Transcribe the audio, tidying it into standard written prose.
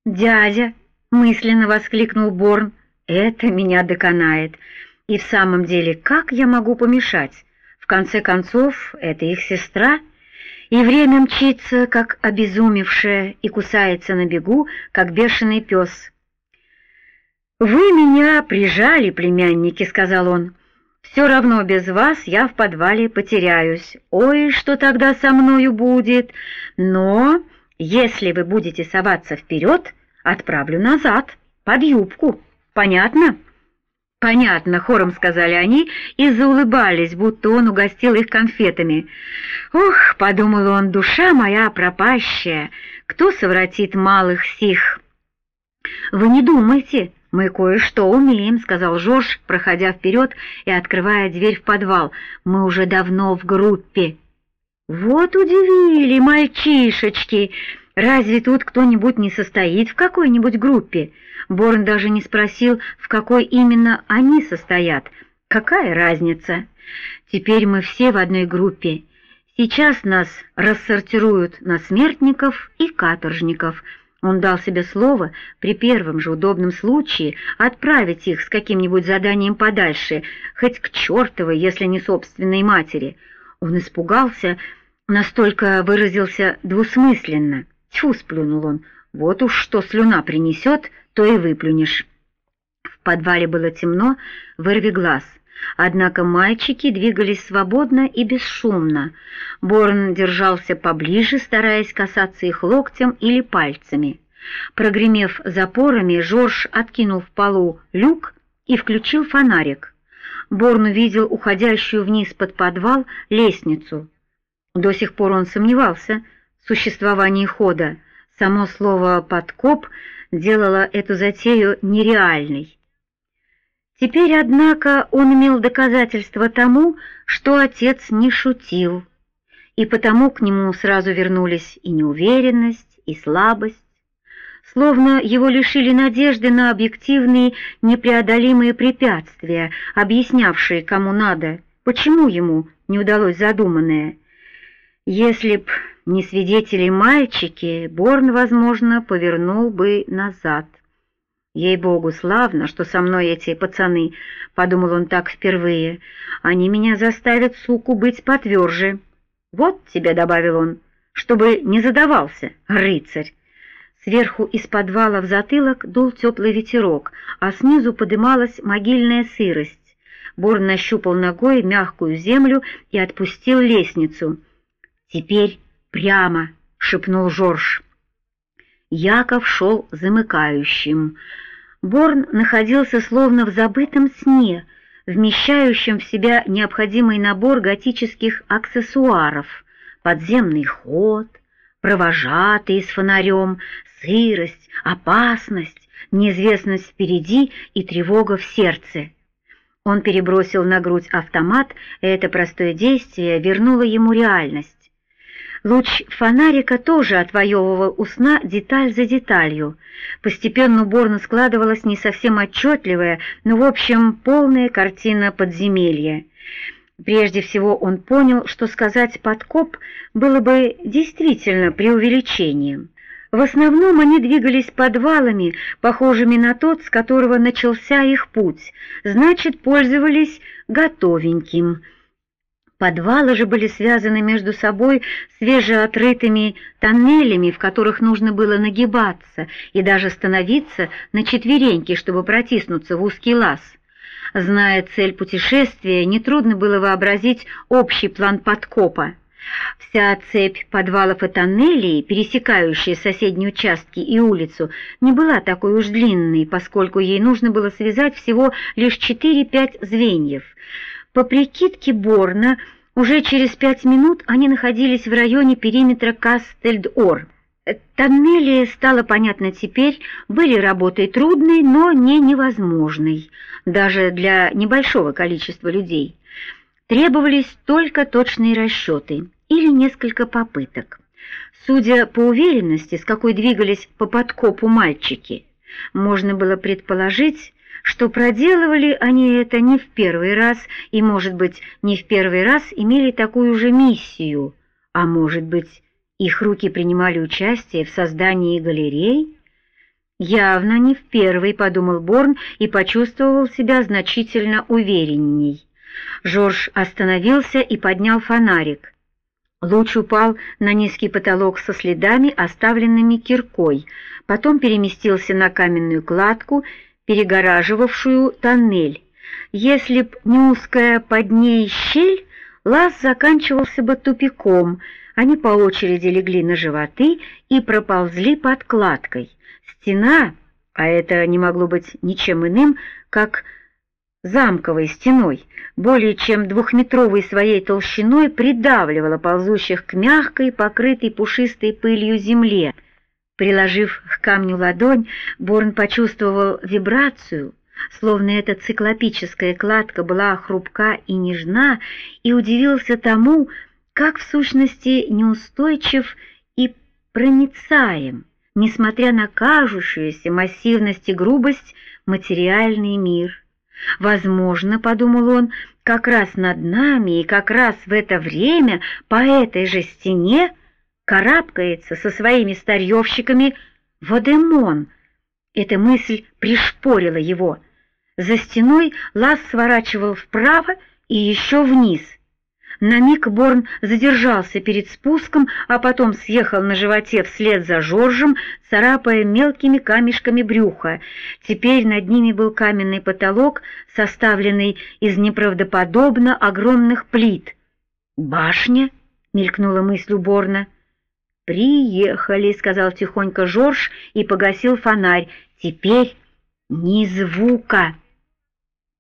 «Дядя!» — мысленно воскликнул Борн. «Это меня доконает. И в самом деле, как я могу помешать? В конце концов, это их сестра, и время мчится, как обезумевшая, и кусается на бегу, как бешеный пес». «Вы меня прижали, племянники», — сказал он. «Все равно без вас я в подвале потеряюсь. Ой, что тогда со мною будет? Но если вы будете соваться вперед, отправлю назад, под юбку. Понятно?» «Понятно», — хором сказали они и заулыбались, будто он угостил их конфетами. «Ох», — подумал он, — «душа моя пропащая, кто совратит малых сих?» «Вы не думайте, мы кое-что умеем», — сказал Жорж, проходя вперед и открывая дверь в подвал. «Мы уже давно в группе». «Вот удивили, мальчишечки! Разве тут кто-нибудь не состоит в какой-нибудь группе?» Борн даже не спросил, в какой именно они состоят. «Какая разница? Теперь мы все в одной группе. Сейчас нас рассортируют на смертников и каторжников». Он дал себе слово при первом же удобном случае отправить их с каким-нибудь заданием подальше, хоть к чертовой, если не собственной матери. Он испугался, настолько выразился двусмысленно. «Тьфу!» — сплюнул он. «Вот уж что слюна принесет, то и выплюнешь». В подвале было темно, вырви глаз. Однако мальчики двигались свободно и бесшумно. Борн держался поближе, стараясь касаться их локтем или пальцами. Прогремев запорами, Жорж откинул в полу люк и включил фонарик. Борн увидел уходящую вниз под подвал лестницу. До сих пор он сомневался в существовании хода. Само слово «подкоп» делало эту затею нереальной. Теперь, однако, он имел доказательство тому, что отец не шутил, и потому к нему сразу вернулись и неуверенность, и слабость, словно его лишили надежды на объективные непреодолимые препятствия, объяснявшие, кому надо, почему ему не удалось задуманное. Если б не свидетели-мальчики, Борн, возможно, повернул бы назад. «Ей-богу, славно, что со мной эти пацаны», — подумал он так впервые. «Они меня заставят, суку, быть потверже». «Вот тебе», — добавил он, — «чтобы не задавался, рыцарь». Сверху из подвала в затылок дул теплый ветерок, а снизу подымалась могильная сырость. Борн нащупал ногой мягкую землю и отпустил лестницу. «Теперь прямо», — шепнул Жорж. Яков шел замыкающим. Борн находился словно в забытом сне, вмещающем в себя необходимый набор готических аксессуаров: подземный ход, провожатый с фонарем, сырость, опасность, неизвестность впереди и тревога в сердце. Он перебросил на грудь автомат, и это простое действие вернуло ему реальность. Луч фонарика тоже отвоевывал у сна деталь за деталью. Постепенно у Борна складывалась не совсем отчетливая, но, в общем, полная картина подземелья. Прежде всего он понял, что сказать «подкоп» было бы действительно преувеличением. В основном они двигались подвалами, похожими на тот, с которого начался их путь, значит, пользовались готовеньким. Подвалы же были связаны между собой свежеотрытыми тоннелями, в которых нужно было нагибаться и даже становиться на четвереньки, чтобы протиснуться в узкий лаз. Зная цель путешествия, нетрудно было вообразить общий план подкопа. Вся цепь подвалов и тоннелей, пересекающая соседние участки и улицу, не была такой уж длинной, поскольку ей нужно было связать всего лишь 4-5 звеньев. По прикидке Борна, уже через 5 минут они находились в районе периметра Кастельд-Ор. Тоннели, стало понятно теперь, были работой трудной, но не невозможной, даже для небольшого количества людей. Требовались только точные расчеты или несколько попыток. Судя по уверенности, с какой двигались по подкопу мальчики, можно было предположить, что проделывали они это не в первый раз и, может быть, не в первый раз имели такую же миссию, а может быть, их руки принимали участие в создании галерей. «Явно не в первый», — подумал Борн и почувствовал себя значительно уверенней. Жорж остановился и поднял фонарик. Луч упал на низкий потолок со следами, оставленными киркой, потом переместился на каменную кладку, перегораживавшую тоннель. Если б не узкая под ней щель, лаз заканчивался бы тупиком. Они по очереди легли на животы и проползли под кладкой. Стена, а это не могло быть ничем иным, как замковой стеной, более чем 2-метровой своей толщиной придавливала ползущих к мягкой, покрытой пушистой пылью земле. Приложив к камню ладонь, Борн почувствовал вибрацию, словно эта циклопическая кладка была хрупка и нежна, и удивился тому, как в сущности неустойчив и проницаем, несмотря на кажущуюся массивность и грубость, материальный мир. Возможно, подумал он, как раз над нами и как раз в это время по этой же стене карабкается со своими старьевщиками Водемон. Эта мысль пришпорила его. За стеной лаз сворачивал вправо и еще вниз. На миг Борн задержался перед спуском, а потом съехал на животе вслед за Жоржем, царапая мелкими камешками брюха. Теперь над ними был каменный потолок, составленный из неправдоподобно огромных плит. «Башня?» — мелькнула мысль у Борна. «Приехали», — сказал тихонько Жорж и погасил фонарь. «Теперь ни звука».